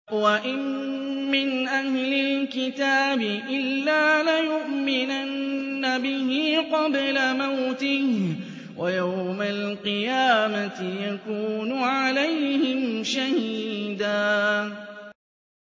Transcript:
وَإِن مِّنْ أَهْلِ الْكِتَابِ إِلَّا لَيُؤْمِنَنَّ بِهِ قَبْلَ مَوْتِهِ ۖ وَيَوْمَ الْقِيَامَةِ يَكُونُ عَلَيْهِمْ شَهِيدًا